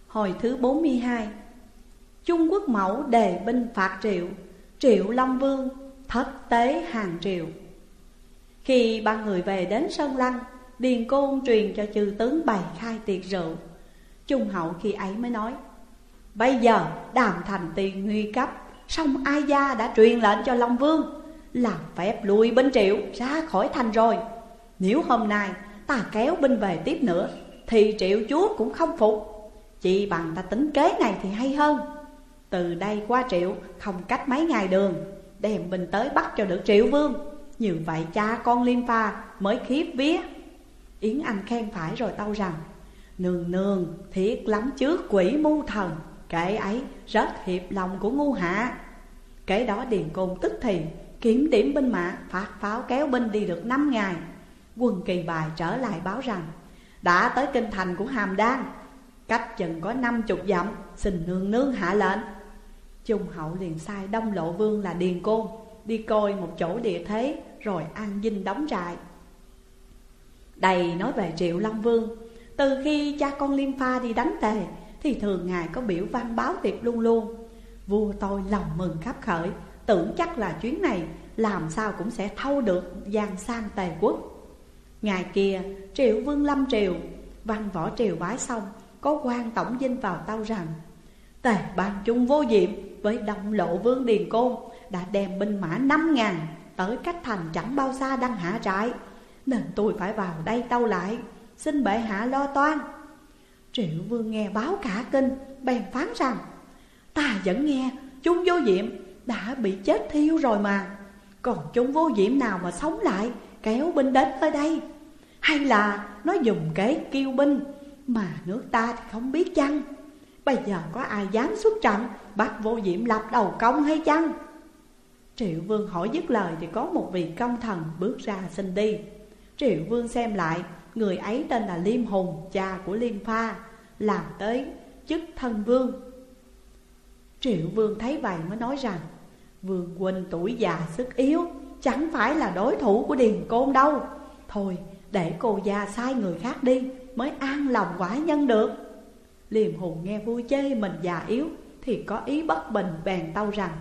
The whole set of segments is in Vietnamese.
Hồi thứ 42. Trung Quốc Mẫu đề binh phạt Triệu, Triệu Long Vương thất tế hàng Triệu. Khi ba người về đến Sơn Lăng, Điền Côn truyền cho chư tướng bày khai tiệc rượu. Trung Hậu khi ấy mới nói: bây giờ Đàm Thành tiền nguy cấp, song Ai Gia đã truyền lệnh cho Long Vương làm phép lùi binh Triệu ra khỏi thành rồi. Nếu hôm nay ta kéo binh về tiếp nữa thì Triệu chúa cũng không phục. Chỉ bằng ta tính kế này thì hay hơn. Từ đây qua Triệu không cách mấy ngày đường, đem binh tới bắt cho được Triệu Vương. Như vậy cha con Liêm Pha mới khiếp vía. Yến Anh khen phải rồi tâu rằng: nương nương thiết lắm trước quỷ mưu thần, kẻ ấy rất hiệp lòng của ngu hạ. Kế đó Điền Côn tức thì kiểm điểm binh mã, phát pháo kéo binh đi được 5 ngày. Quân Kỳ Bài trở lại báo rằng đã tới kinh thành của Hàm Đan, cách chừng có 50 dặm, xin nương nương hạ lệnh. Trung Hậu liền sai Đông Lộ Vương là Điền Côn đi coi một chỗ địa thế, rồi an dinh đóng trại. Đây nói về Triệu Long Vương. Từ khi cha con Liêm Pha đi đánh Tề thì thường ngày có biểu văn báo tiệp luôn luôn. Vua tôi lòng mừng khắp khởi, tưởng chắc là chuyến này làm sao cũng sẽ thâu được giang sang Tề quốc. Ngày kia Triệu Vương lâm triều, văn võ triều bái xong, có quan tổng dinh vào tâu rằng: Tề ban Trung Vô Diệm với Đông Lộ Vương Điền Côn đã đem binh mã 5.000 tới cách thành chẳng bao xa đang hạ trại, nên tôi phải vào đây tâu lại, xin bệ hạ lo toan. Triệu Vương nghe báo cả kinh, bèn phán rằng: ta vẫn nghe Trung Vô Diệm đã bị chết thiêu rồi mà, còn Trung Vô Diệm nào mà sống lại kéo binh đến tới đây? Hay là nó dùng kế kiêu binh mà nước ta thì không biết chăng? Bây giờ có ai dám xuất trận bắt Vô Diệm lập đầu công hay chăng? Triệu Vương hỏi dứt lời thì có một vị công thần bước ra xin đi. Triệu Vương xem lại, người ấy tên là Liêm Hùng, cha của Liêm Pha, làm tới chức thân vương. Triệu Vương thấy vậy mới nói rằng: Vương huynh tuổi già sức yếu, chẳng phải là đối thủ của Điền Côn đâu. Thôi để cô gia sai người khác đi, mới an lòng quả nhân được. Liêm Hùng nghe vui chê mình già yếu thì có ý bất bình, bèn tâu rằng: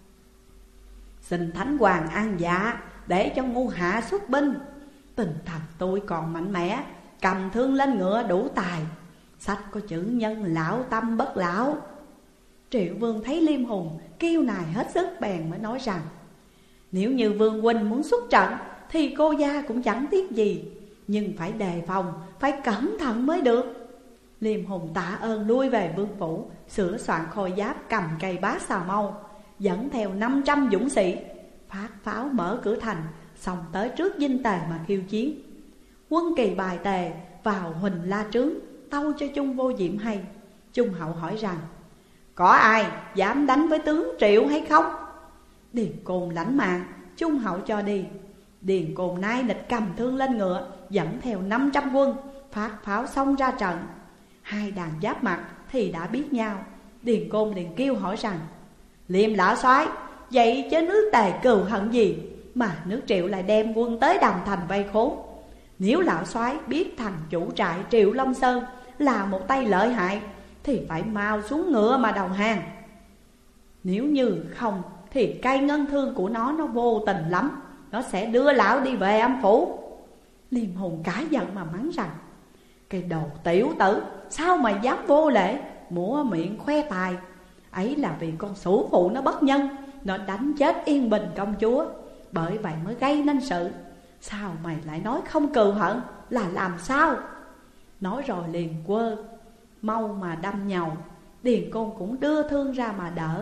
xin Thánh Hoàng an dạ, để cho ngu hạ xuất binh. Tình thần tôi còn mạnh mẽ, cầm thương lên ngựa đủ tài. Sách có chữ nhân lão tâm bất lão. Triệu Vương thấy Liêm Hùng kiêu nài hết sức, bèn mới nói rằng: nếu như Vương huynh muốn xuất trận thì cô gia cũng chẳng tiếc gì, nhưng phải đề phòng, phải cẩn thận mới được. Liêm Hùng tạ ơn lui về vương phủ, sửa soạn khôi giáp, cầm cây bá xà mâu, dẫn theo 500 dũng sĩ, phát pháo mở cửa thành, xong tới trước dinh Tề mà khiêu chiến. Quân Kỳ Bài Tề vào Huỳnh La Trướng tâu cho Trung Vô Diệm hay. Trung Hậu hỏi rằng: có ai dám đánh với tướng Triệu hay không? Điền Côn lãnh mạng, Trung Hậu cho đi. Điền Côn nai nịch cầm thương lên ngựa, dẫn theo 500 quân, phát pháo xông ra trận. Hai đàn giáp mặt thì đã biết nhau. Điền Côn liền kêu hỏi rằng: Liêm lão soái, vậy chứ nước Tề cừu hận gì mà nước Triệu lại đem quân tới Đàm Thành vây khốn? Nếu lão soái biết thằng chủ trại Triệu Long Sơn là một tay lợi hại thì phải mau xuống ngựa mà đầu hàng. Nếu như không thì cây ngân thương của nó vô tình lắm, nó sẽ đưa lão đi về âm phủ. Liêm Hùng cả giận mà mắng rằng: cái đồ tiểu tử, sao mà dám vô lễ, múa miệng khoe tài. Ấy là vì con sủ phụ nó bất nhân, nó đánh chết Yên Bình công chúa, bởi vậy mới gây nên sự. Sao mày lại nói không cừu hận, là làm sao? Nói rồi liền quơ mâu mà đâm nhầu. Điền Côn cũng đưa thương ra mà đỡ.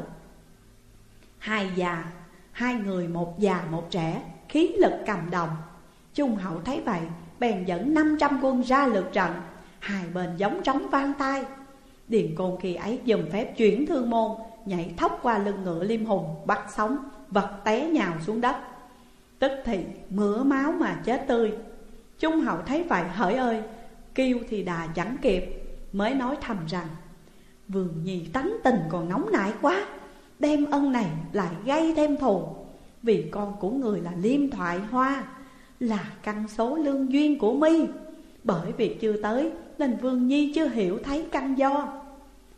Hai người một già một trẻ, khí lực cầm đồng. Trung Hậu thấy vậy, bèn dẫn 500 quân ra lượt trận, hai bên giống trống vang tai. Điền Côn khi ấy dùng phép chuyển thương môn, nhảy thốc qua lưng ngựa Liêm Hùng, bắt sống, vật té nhào xuống đất. Tức thì mửa máu mà chết tươi. Trung Hậu thấy vậy hỡi ơi, kêu thì đà chẳng kịp, mới nói thầm rằng: Vương nhi tánh tình còn nóng nảy quá, đem ân này lại gây thêm thù. Vì con của người là Liêm Thoại Hoa, là căn số lương duyên của mi. Bởi việc chưa tới nên Vương nhi chưa hiểu thấy căn do.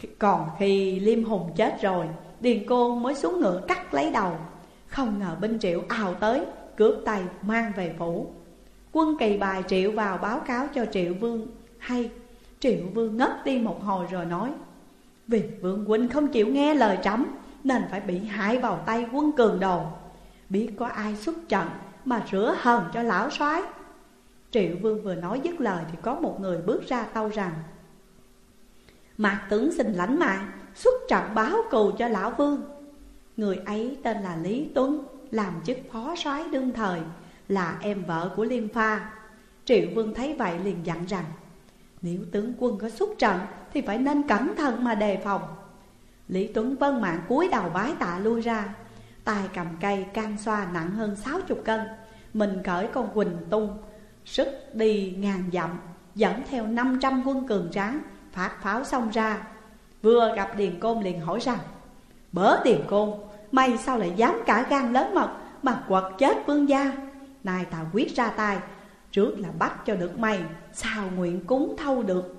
Còn khi Liêm Hùng chết rồi, Điền Côn mới xuống ngựa cắt lấy đầu. Không ngờ binh Triệu ào tới, cướp tay mang về phủ. Quân Kỳ bài Triệu vào báo cáo cho Triệu Vương hay. Triệu Vương ngất đi một hồi rồi nói: vì Vương huynh không chịu nghe lời trẫm nên phải bị hại vào tay quân cường đồ. Biết có ai xuất trận mà rửa hờn cho lão soái. Triệu Vương vừa nói dứt lời thì có một người bước ra tâu rằng: Mạc tướng xin lãnh mạng, xuất trận báo cù cho lão vương. Người ấy tên là Lý Tuấn, làm chức phó soái đương thời, là em vợ của Liêm Pha. Triệu Vương thấy vậy liền dặn rằng: nếu tướng quân có xuất trận thì phải nên cẩn thận mà đề phòng. Lý Tuấn vâng mạng cúi đầu bái tạ lui ra. Tay cầm cây can xoa nặng hơn 60 cân, mình cởi con Quỳnh Tung, sức đi ngàn dặm, dẫn theo 500 quân cường tráng, phát pháo xông ra. Vừa gặp Điền Côn liền hỏi rằng: bớ Điền Côn, mày sao lại dám cả gan lớn mật mà quật chết vương gia? Nay ta quyết ra tay, trước là bắt cho được mày, sao nguyện cũng thâu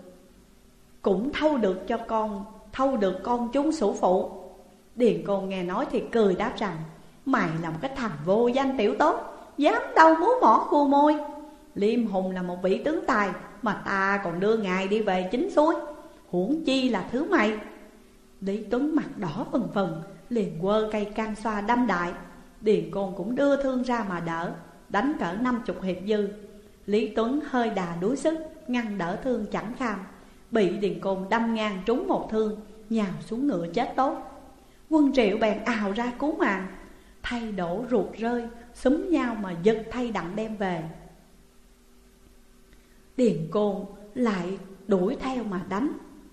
được cho con chúng sủ phụ. Điền Côn nghe nói thì cười đáp rằng: mày là một cái thằng vô danh tiểu tốt, dám đâu múa mỏ khua môi. Liêm Hùng là một vị tướng tài mà ta còn đưa ngài đi về chính suối, huống chi là thứ mày. Lý Tuấn mặt đỏ phừng phừng, liền quơ cây can xoa đâm đại. Điền Côn cũng đưa thương ra mà đỡ, đánh cỡ 50 hiệp dư. Lý Tuấn hơi đà đuối sức, ngăn đỡ thương chẳng kham, bị Điền Côn đâm ngang trúng một thương, nhào xuống ngựa chết tốt. Quân Triệu bèn ào ra cứu mạng, thay đổ ruột rơi, xúm nhau mà giật thay đặng đem về. Điền Côn lại đuổi theo mà đánh.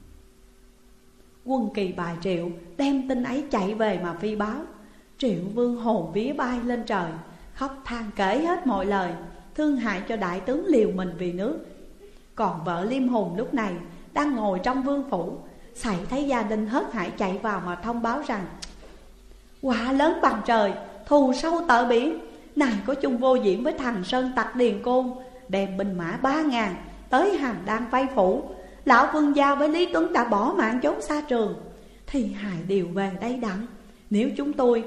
Quân Kỳ bài Triệu đem tin ấy chạy về mà phi báo. Triệu Vương hồn vía bay lên trời, khóc than kể hết mọi lời, thương hại cho đại tướng liều mình vì nước. Còn vợ Liêm Hùng lúc này đang ngồi trong vương phủ, xảy thấy gia đình hớt hải chạy vào mà thông báo rằng: quả lớn bằng trời, thù sâu tợ biển, này có chung vô diễm với thằng sơn tặc Điền Côn, đem binh mã 3000 tới Hàm Đan vây phủ. Lão vương gia với Lý Tuấn đã bỏ mạng trốn xa trường, thì hài đều về đây đặng. Nếu chúng tôi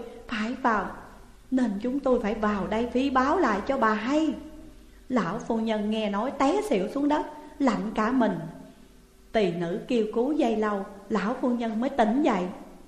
phải vào đây phi báo lại cho bà hay. Lão phu nhân nghe nói té xỉu xuống đất, lạnh cả mình. Tỳ nữ kêu cứu dây lâu, lão phu nhân mới tỉnh dậy.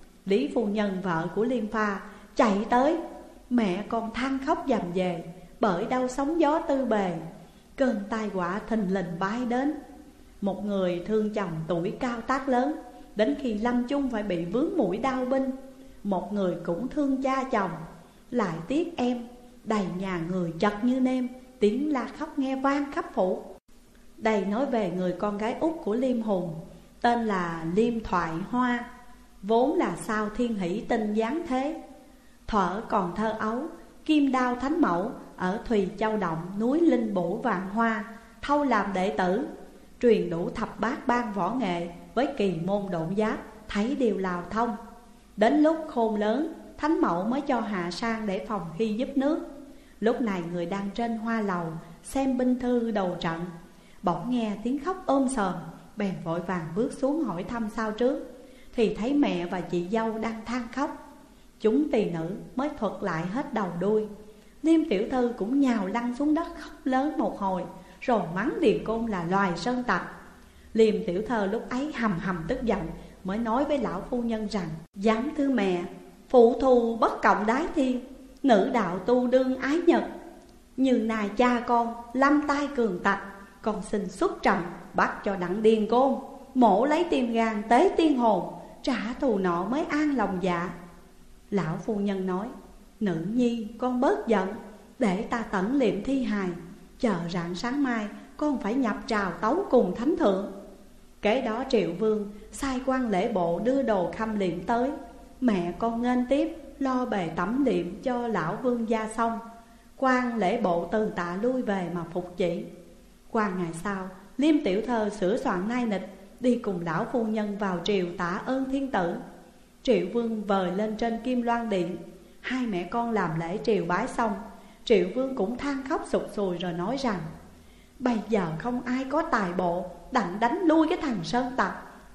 Lý phu nhân vợ của Liêm Pha chạy tới, mẹ con than khóc dầm về, bởi đau sóng gió tư bề. Cơn tai họa thình lình bay đến. Một người thương chồng tuổi cao tác lớn, đến khi lâm chung phải bị vướng mũi đau binh. Một người cũng thương cha chồng, lại tiếc em, đầy nhà người chật như nêm, tiếng la khóc nghe vang khắp phủ. Đây nói về người con gái út của Liêm Hùng, tên là Liêm Thoại Hoa, vốn là sao thiên hỷ tinh giáng thế. Thuở còn thơ ấu, kim đao thánh mẫu ở Thùy Châu Động núi Linh Bổ Vạn Hoa thâu làm đệ tử, truyền đủ thập bát ban võ nghệ với kỳ môn độn giáp, thấy điều lào thông. Đến lúc khôn lớn, thánh mẫu mới cho hạ sang để phòng khi giúp nước. Lúc này người đang trên hoa lầu xem binh thư đầu trận, bỗng nghe tiếng khóc ôm sòm, bèn vội vàng bước xuống hỏi thăm sao trước, thì thấy mẹ và chị dâu đang than khóc. Chúng tỳ nữ mới thuật lại hết đầu đuôi. Liêm tiểu thư cũng nhào lăn xuống đất khóc lớn một hồi, rồi mắng Điền Côn là loài sơn tặc. Liêm tiểu thư lúc ấy hầm hầm tức giận, mới nói với lão phu nhân rằng: dám thưa mẹ, phụ thù bất cộng đái thiên, nữ đạo tu đương ái nhật. Như nài cha con lâm tay cường tặc, con xin xuất trận bắt cho đặng Điền Côn, mổ lấy tim gan tế tiên hồn, trả thù nọ mới an lòng dạ. Lão phu nhân nói: nữ nhi con bớt giận, để ta tẩn liệm thi hài, chờ rạng sáng mai con phải nhập trào tấu cùng thánh thượng. Kế đó Triệu Vương sai quan lễ bộ đưa đồ khâm liệm tới. Mẹ con nghênh tiếp, lo bề tẩm liệm cho lão vương gia xong. Quan lễ bộ từ tạ lui về mà phục chỉ. Qua ngày sau, Liêm tiểu thơ sửa soạn nai nịch, đi cùng lão phu nhân vào triều tạ ơn thiên tử. Triệu Vương vời lên trên Kim Loan Điện, hai mẹ con làm lễ triều bái xong. Triệu Vương cũng than khóc sụt sùi rồi nói rằng: bây giờ không ai có tài bộ đặng đánh lui cái thằng sơn tặc,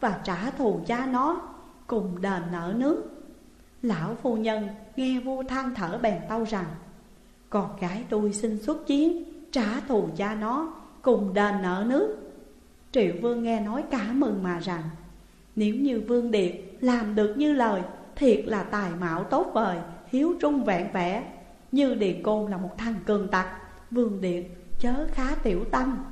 và trả thù cha nó, cùng đền nợ nước. Lão phu nhân nghe vua than thở bèn tâu rằng: con gái tôi xin xuất chiến, trả thù cha nó, cùng đền nợ nước. Triệu Vương nghe nói cả mừng mà rằng: nếu như Vương Điệt làm được như lời, thiệt là tài mạo tốt vời, hiếu trung vẹn vẹn. Như Điền Côn là một thằng cường tặc, Vương Điệt chớ khá tiểu tâm.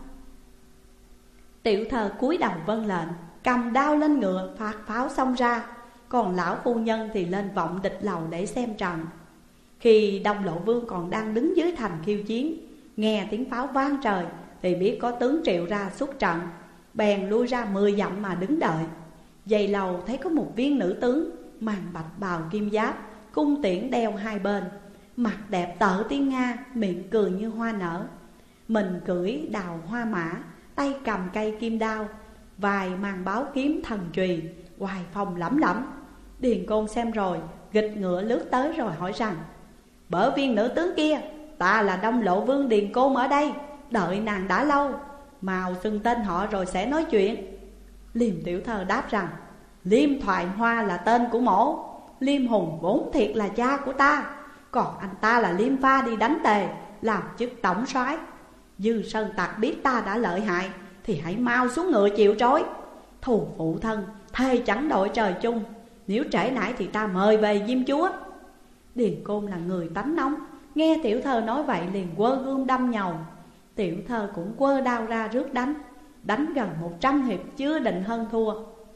Tiểu thơ cúi đầu vâng lệnh, cầm đao lên ngựa phát pháo xông ra. Còn lão phu nhân thì lên vọng địch lầu để xem trận. Khi Đông Lộ Vương còn đang đứng dưới thành khiêu chiến, nghe tiếng pháo vang trời thì biết có tướng Triệu ra xuất trận, bèn lui ra 10 dặm mà đứng đợi. Dày lầu thấy có một viên nữ tướng màn bạch bào kim giáp, cung tiễn đeo hai bên, mặt đẹp tợ tiếng Nga, miệng cười như hoa nở. Mình cưỡi đào hoa mã, tay cầm cây kim đao, vài màn báo kiếm thần chùy, hoài phong lẫm lẫm. Điền Côn xem rồi, nghịch ngựa lướt tới rồi hỏi rằng: bở viên nữ tướng kia, ta là Đông Lộ Vương Điền Côn ở đây, đợi nàng đã lâu, mau xưng tên họ rồi sẽ nói chuyện. Liêm tiểu thơ đáp rằng: Liêm Thoại Hoa là tên của mổ, Liêm Hùng vốn thiệt là cha của ta, còn anh ta là Liêm Pha đi đánh Tề, làm chức tổng soái. Dư Sơn Tặc biết ta đã lợi hại thì hãy mau xuống ngựa chịu trói. Thù phụ thân thề chẳng đội trời chung, nếu trễ nải thì ta mời về Diêm Chúa. Điền Côn là người tánh nóng, nghe tiểu thơ nói vậy liền quơ gươm đâm nhầu. Tiểu thơ cũng quơ đao ra rước đánh, đánh gần 100 hiệp chưa định hơn thua.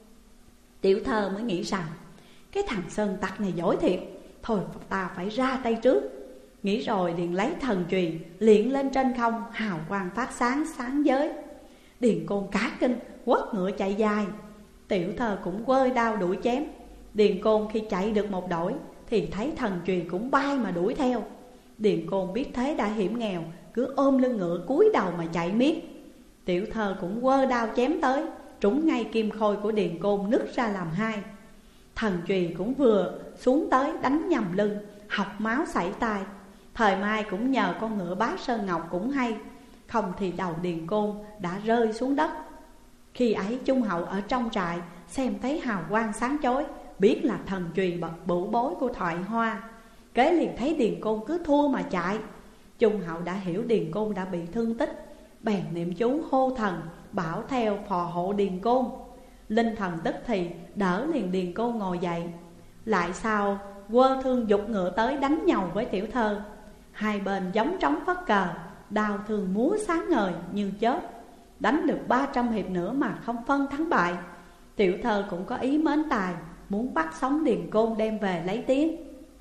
Tiểu thơ mới nghĩ rằng: cái thằng Sơn Tặc này giỏi thiệt, thôi ta phải ra tay trước. Nghĩ rồi liền lấy thần chùy liệng lên trên không, hào quang phát sáng sáng giới. Điền Côn cá kinh, quất ngựa chạy dài. Tiểu thơ cũng quơ đao đuổi chém. Điền Côn khi chạy được một đổi thì thấy thần chùy cũng bay mà đuổi theo. Điền Côn biết thế đã hiểm nghèo, cứ ôm lưng ngựa cúi đầu mà chạy miết. Tiểu thơ cũng quơ đao chém tới, trúng ngay kim khôi của Điền Côn nứt ra làm hai. Thần chùy cũng vừa xuống tới đánh nhầm lưng, học máu sảy tai. Thời mai cũng nhờ con ngựa Bá Sơn Ngọc cũng hay, không thì đầu Điền Côn đã rơi xuống đất. Khi ấy Trung Hậu ở trong trại xem thấy hào quang sáng chói, biết là thần chùy bậc bửu bối của Thoại Hoa. Kế liền thấy Điền Côn cứ thua mà chạy. Trung Hậu đã hiểu Điền Côn đã bị thương tích, bèn niệm chú hô thần bảo theo phò hộ Điền Côn. Linh thần tức thì đỡ liền Điền Côn ngồi dậy. Lại sau quơ thương giục ngựa tới đánh nhau với tiểu thơ. Hai bên giống trống phất cờ, đao thương múa sáng ngời như chớp. Đánh được 300 hiệp nữa mà không phân thắng bại. Tiểu thơ cũng có ý mến tài, muốn bắt sống Điền Côn đem về lấy tiếng.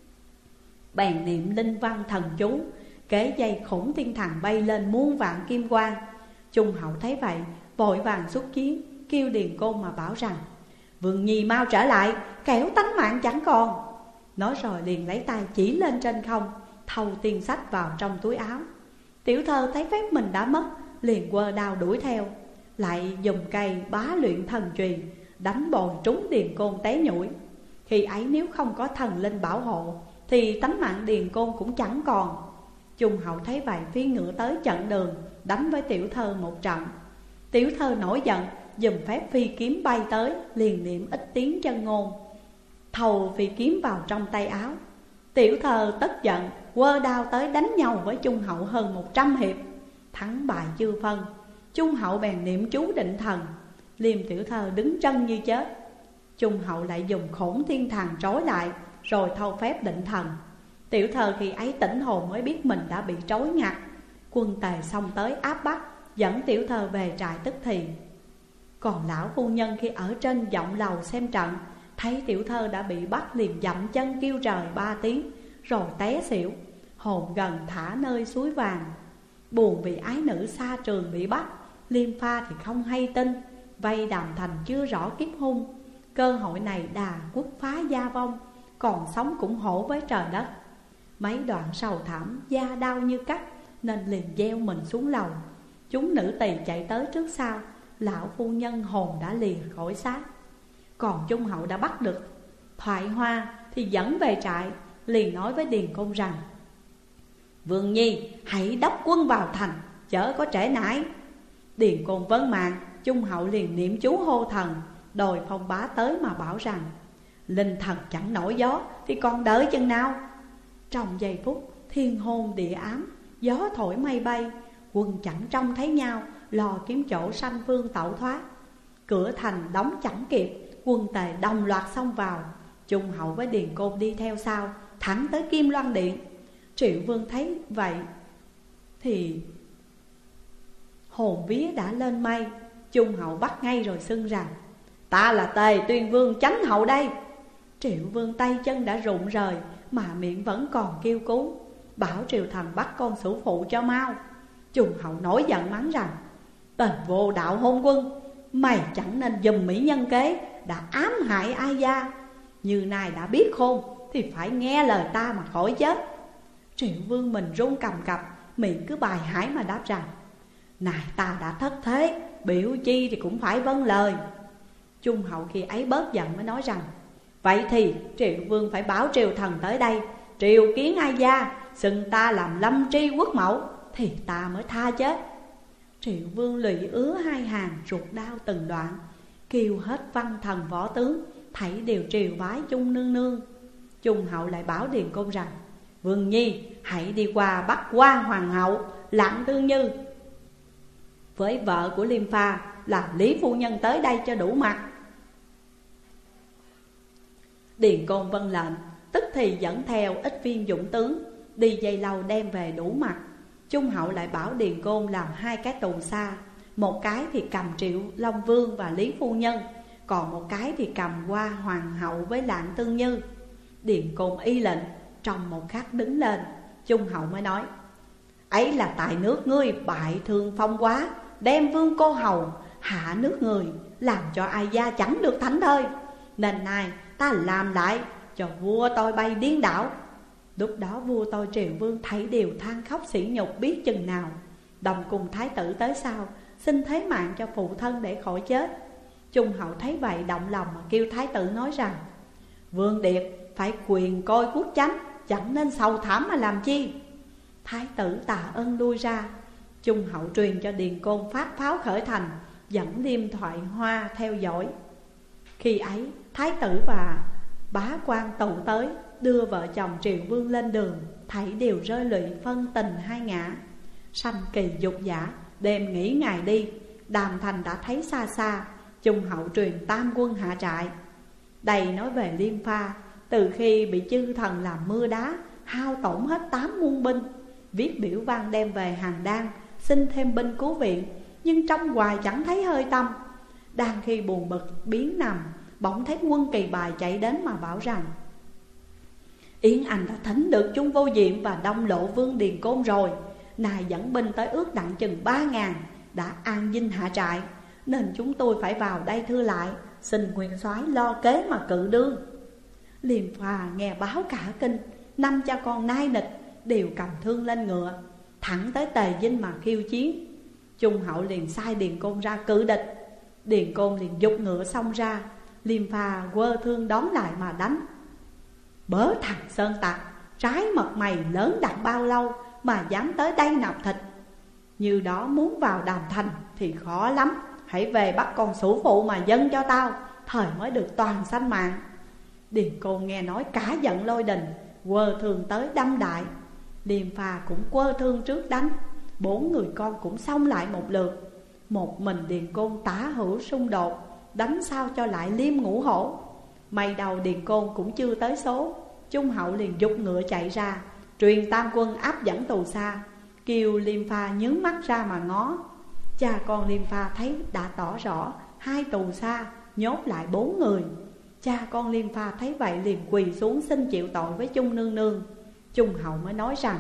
Bèn niệm linh văn thần chú, kế dây khủng thiên thần bay lên muôn vạn kim quang. Trung Hậu thấy vậy vội vàng xuất chiến, kêu Điền Côn mà bảo rằng: Vương Nhi mau trở lại, kẻo tánh mạng chẳng còn. Nói rồi liền lấy tay chỉ lên trên không, thâu tiền sách vào trong túi áo. Tiểu thơ thấy phép mình đã mất, liền quơ đao đuổi theo. Lại dùng cây bá luyện thần chùy đánh bồi trúng Điền Côn té nhũi. Khi ấy nếu không có thần linh bảo hộ thì tánh mạng Điền Côn cũng chẳng còn. Trung Hậu thấy vậy phi ngựa tới chặn đường, đánh với tiểu thơ một trận. Tiểu thơ nổi giận, dùng phép phi kiếm bay tới, liền niệm ít tiếng chân ngôn, thầu phi kiếm vào trong tay áo. Tiểu thơ tức giận, quơ đao tới đánh nhau với Trung Hậu hơn 100 hiệp. Thắng bại chưa phân, Trung Hậu bèn niệm chú định thần. Liêm tiểu thơ đứng chân như chết. Trung Hậu lại dùng khổn thiên thần trói lại, rồi thâu phép định thần. Tiểu thơ khi ấy tỉnh hồn mới biết mình đã bị trói ngặt. Quân Tề xông tới áp bắt, dẫn tiểu thơ về trại tức thì. Còn lão phu nhân khi ở trên vọng lầu xem trận, thấy tiểu thơ đã bị bắt liền dậm chân kêu trời 3 tiếng, rồi té xỉu, hồn gần thả nơi suối vàng. Buồn vì ái nữ xa trường bị bắt, Liêm Pha thì không hay tin, vây Đàm Thành chưa rõ kiếp hung. Cơ hội này đà quốc phá gia vong, còn sống cũng hổ với trời đất. Mấy đoạn sầu thảm, da đau như cắt, nên liền gieo mình xuống lầu. Chúng nữ tỳ chạy tới trước sau, lão phu nhân hồn đã lìa khỏi xác. Còn Trung Hậu đã bắt được Thoại Hoa thì dẫn về trại, liền nói với Điền Côn rằng: Vương Nhi hãy đốc quân vào thành, chớ có trễ nải. Điền Côn vấn mạng, Trung Hậu liền niệm chú hô thần, Đòi Phong Bá tới mà bảo rằng linh thần chẳng nổi gió thì còn đợi chừng nào. Trong giây phút thiên hôn địa ám, gió thổi mây bay, quân chẳng trông thấy nhau, lo kiếm chỗ sanh phương tẩu thoát. Cửa thành đóng chẳng kịp, quân Tề đồng loạt xông vào. Trung Hậu với Điền Côn đi theo sau, thẳng tới Kim Loan Điện. Triệu Vương thấy vậy thì hồn vía đã lên mây. Trung Hậu bắt ngay rồi xưng rằng: ta là Tề Tuyên Vương Chánh Hậu đây. Triệu Vương tay chân đã rụng rời, mà miệng vẫn còn kêu cứu, bảo Triều Thần bắt con Sửu Phụ cho mau. Trung Hậu nổi giận mắng rằng: tên vô đạo hôn quân, mày chẳng nên dùm mỹ nhân kế, đã ám hại Ai Gia. Như này đã biết khôn thì phải nghe lời ta mà khỏi chết. Triệu Vương mình run cầm cập, miệng cứ bài hải mà đáp rằng: này ta đã thất thế, biểu chi thì cũng phải vâng lời. Trung Hậu khi ấy bớt giận mới nói rằng: vậy thì Triệu Vương phải bảo Triều Thần tới đây, triều kiến Ai Gia, xưng ta làm lâm tri quốc mẫu, thì ta mới tha chết. Triệu Vương lụy ứa hai hàng, ruột đau từng đoạn, kêu hết văn thần võ tướng, thảy đều triều bái Trung nương nương. Trung Hậu lại bảo Điền Côn rằng: Vương Nhi hãy đi qua bắt quan hoàng hậu Lạng Tương Như với vợ của Liêm Pha là Lý phu nhân tới đây cho đủ mặt. Điền Côn vâng lệnh, tức thì dẫn theo ít viên dũng tướng đi dây lâu đem về đủ mặt. Trung Hậu lại bảo Điền Côn làm hai cái tù xa, một cái thì cầm Triệu Long Vương và Lý phu nhân, còn một cái thì cầm qua hoàng hậu với Lạng Tương Như. Điền Côn y lệnh, trong một khắc đứng lên. Trung Hậu mới nói: ấy là tại nước ngươi bại thương Phong quá, đem vương cô hầu hạ nước người, làm cho Ai Gia chẳng được thảnh thơi, nên nay ta làm lại cho vua tôi bay điên đảo. Lúc đó vua tôi Triệu Vương thấy đều than khóc sỉ nhục biết chừng nào, đồng cùng thái tử tới sau, xin thế mạng cho phụ thân để khỏi chết. Trung Hậu thấy vậy động lòng mà kêu thái tử nói rằng: Vương Điệt phải quyền coi quốc chánh, chẳng nên sầu thảm mà làm chi. Thái tử tạ ơn lui ra. Trung Hậu truyền cho Điền Côn phát pháo khởi thành, dẫn Liêm Thoại Hoa theo dõi. Khi ấy thái tử và bá quan tụ tới, đưa vợ chồng Triệu Vương lên đường, thảy đều rơi lụy phân tình hai ngã. Sanh kỳ dục giả, đêm nghỉ ngày đi, Đàm Thành đã thấy xa xa. Trung Hậu truyền tam quân hạ trại. Đây nói về Liêm Pha, từ khi bị chư thần làm mưa đá, hao tổn hết 8 muôn binh, viết biểu văn đem về Hàn Đan, xin thêm binh cứu viện, nhưng trong hoài chẳng thấy hơi tâm. Đang khi buồn bực biến nằm, bỗng thấy Quân Kỳ Bài chạy đến mà bảo rằng: Yến Anh đã thỉnh được Chung Vô Diệm và Đông Lộ Vương Điền Côn rồi, nài dẫn binh tới ước đặng chừng 3.000, đã an dinh hạ trại, nên chúng tôi phải vào đây thưa lại, xin nguyên soái lo kế mà cự đương. Liêm Pha nghe báo cả kinh, 5 cha con nai nịch đều cầm thương lên ngựa, thẳng tới Tề Dinh mà khiêu chiến. Trung Hậu liền sai Điền Côn ra cự địch. Điền Côn liền giục ngựa xông ra, Liêm Pha quơ thương đón lại mà đánh. Bớ thằng sơn tặc, trái mật mày lớn đặng bao lâu mà dám tới đây nạp thịt. Như đó muốn vào Đàm Thành thì khó lắm, hãy về bắt con Sửu Phụ mà dâng cho tao, thời mới được toàn sanh mạng. Điền Côn nghe nói cả giận lôi đình, quơ thương tới đâm đại. Liêm Pha cũng quơ thương trước đánh, 4 người con cũng xông lại một lượt. Một mình Điền Côn tả hữu xung đột, đánh sao cho lại Liêm Ngũ Hổ. May đầu Điền Côn cũng chưa tới số. Trung Hậu liền giục ngựa chạy ra, truyền tam quân áp dẫn tù xa, kêu Liêm Pha nhướng mắt ra mà ngó. Cha con Liêm Pha thấy đã tỏ rõ 2 tù xa nhốt lại 4 người. Cha con Liêm Pha thấy vậy liền quỳ xuống xin chịu tội với Chung nương nương. Trung Hậu mới nói rằng: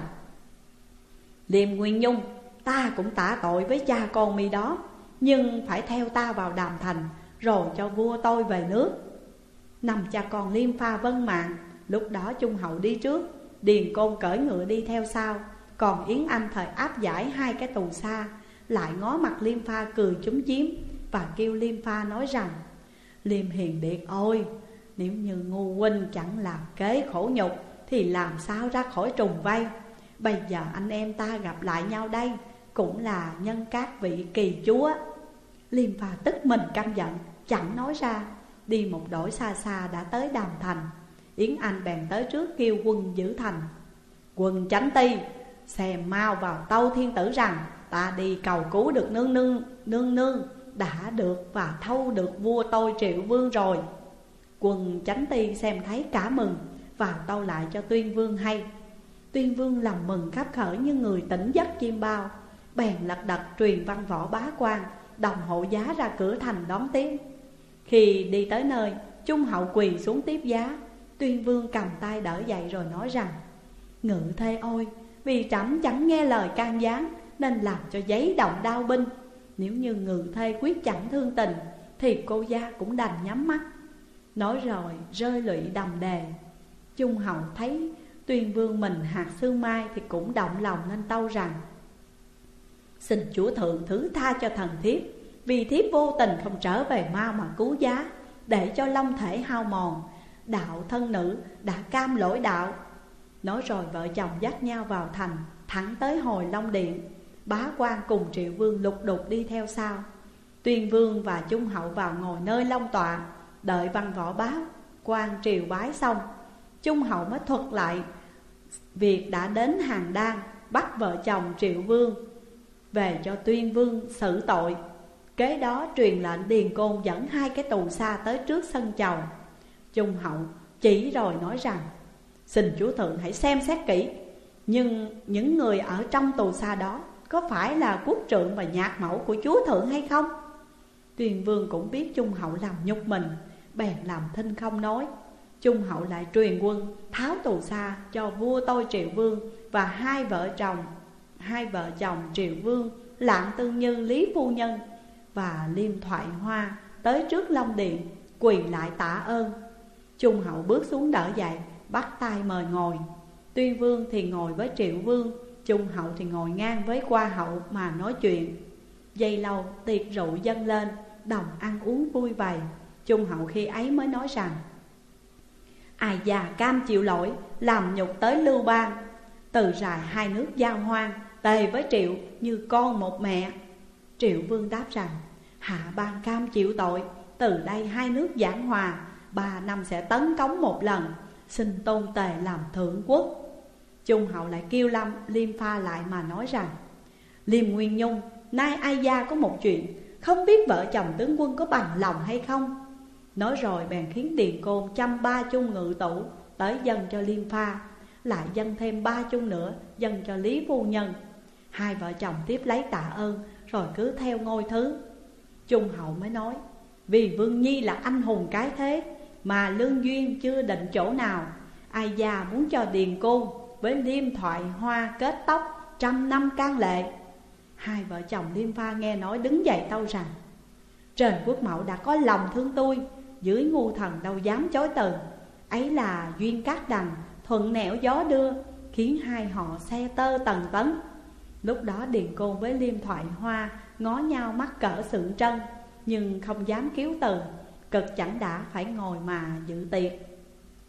Liêm Nguyên Nhung, ta cũng tả tội với cha con mi đó, nhưng phải theo ta vào Đàm Thành, rồi cho vua tôi về nước. 5 cha con Liêm Pha vâng mạng. Lúc đó Trung Hậu đi trước, Điền Côn cởi ngựa đi theo sau, còn Yến Anh thời áp giải 2 cái tù xa, lại ngó mặt Liêm Pha cười chúm chím, và kêu Liêm Pha nói rằng: Liêm Hiền Điệt ôi, nếu như ngu huynh chẳng làm kế khổ nhục thì làm sao ra khỏi trùng vây. Bây giờ anh em ta gặp lại nhau đây, cũng là nhân các vị kỳ chúa. Liêm Pha tức mình căm giận, chẳng nói ra. Đi một đổi xa xa đã tới Đàm Thành. Yến Anh bèn tới trước kêu quân giữ thành: Quân Chánh Ti, xem mau vào tâu thiên tử rằng ta đi cầu cứu được nương nương đã được và thâu được vua tôi Triệu Vương rồi. Quân Chánh Ti xem thấy cả mừng, vào tâu lại cho Tuyên Vương hay. Tuyên Vương lòng mừng khắp khởi như người tỉnh giấc chim bao, bèn lật đật truyền văn võ bá quan, đồng hộ giá ra cửa thành đón tiếp. Khi đi tới nơi, Trung hậu quỳ xuống tiếp giá. Tuyên Vương cầm tay đỡ dậy rồi nói rằng: Ngự thê ôi, vì trẫm chẳng nghe lời can gián nên làm cho giấy động đao binh. Nếu như ngự thê quyết chẳng thương tình thì cô gia cũng đành nhắm mắt. Nói rồi rơi lụy đầm đề. Trung hậu thấy Tuyên Vương mình hạt xương mai thì cũng động lòng nên tâu rằng: Xin chúa thượng thứ tha cho thần thiếp, vì thiếp vô tình không trở về mau mà cứu giá, để cho long thể hao mòn. Đạo thân nữ đã cam lỗi đạo. Nói rồi vợ chồng dắt nhau vào thành, thẳng tới hồi Long Điện. Bá quan cùng Triệu Vương lục đục đi theo sau. Tuyên Vương và Trung hậu vào ngồi nơi long tọa, đợi văn võ bá quan triều bái xong. Trung hậu mới thuật lại việc đã đến Hàn Đan, bắt vợ chồng Triệu Vương về cho Tuyên Vương xử tội. Kế đó truyền lệnh Điền Côn dẫn 2 cái tù xa tới trước sân chầu. Trung hậu chỉ rồi nói rằng: Xin chúa thượng hãy xem xét kỹ, nhưng những người ở trong tù xa đó có phải là quốc trượng và nhạc mẫu của chúa thượng hay không? Tuyên Vương cũng biết Trung hậu làm nhục mình, bèn làm thinh không nói. Trung hậu lại truyền quân tháo tù xa cho vua tôi Triệu Vương và hai vợ chồng Triệu Vương Lạng Tương Như, Lý Phu Nhân và Liêm Thoại Hoa tới trước Long Điện, quỳ lại tạ ơn. Trung hậu bước xuống đỡ dậy, bắt tay mời ngồi. Tuyên Vương thì ngồi với Triệu Vương, Trung hậu thì ngồi ngang với Hoa hậu mà nói chuyện. Giây lâu tiệc rượu dâng lên, đồng ăn uống vui vầy. Trung hậu khi ấy mới nói rằng: Ai già cam chịu lỗi, làm nhục tới Lưu Bang. Từ rài 2 nước giao hoan, tề với Triệu như con một mẹ. Triệu Vương đáp rằng: Hạ bang cam chịu tội, từ đây 2 nước giảng hòa, 3 năm sẽ tấn cống một lần, xin tôn tề làm thượng quốc. Trung hậu lại kêu Liêm Pha lại mà nói rằng: Liêm Nguyên Nhung, nay ai gia có một chuyện, không biết vợ chồng tướng quân có bằng lòng hay không. Nói rồi bèn khiến Điền Côn chăm 3 chung ngự tủ tới dâng cho Liêm Pha, lại dâng thêm 3 chung nữa dâng cho Lý Phu Nhân. 2 vợ chồng tiếp lấy tạ ơn rồi cứ theo ngôi thứ. Trung hậu mới nói: Vì Vương Nhi là anh hùng cái thế, mà lương duyên chưa định chỗ nào. Ai già muốn cho Điền Côn với Liêm Thoại Hoa kết tóc 100 năm can lệ. 2 vợ chồng Liêm Pha nghe nói đứng dậy tâu rằng: Trên quốc mẫu đã có lòng thương tôi, dưới ngu thần đâu dám chối từ. Ấy là duyên cát đằng, thuận nẻo gió đưa, khiến 2 họ xe tơ tần tấn. Lúc đó Điền Côn với Liêm Thoại Hoa ngó nhau mắc cỡ sượng trân, nhưng không dám cứu từ, cực chẳng đã phải ngồi mà dự tiệc.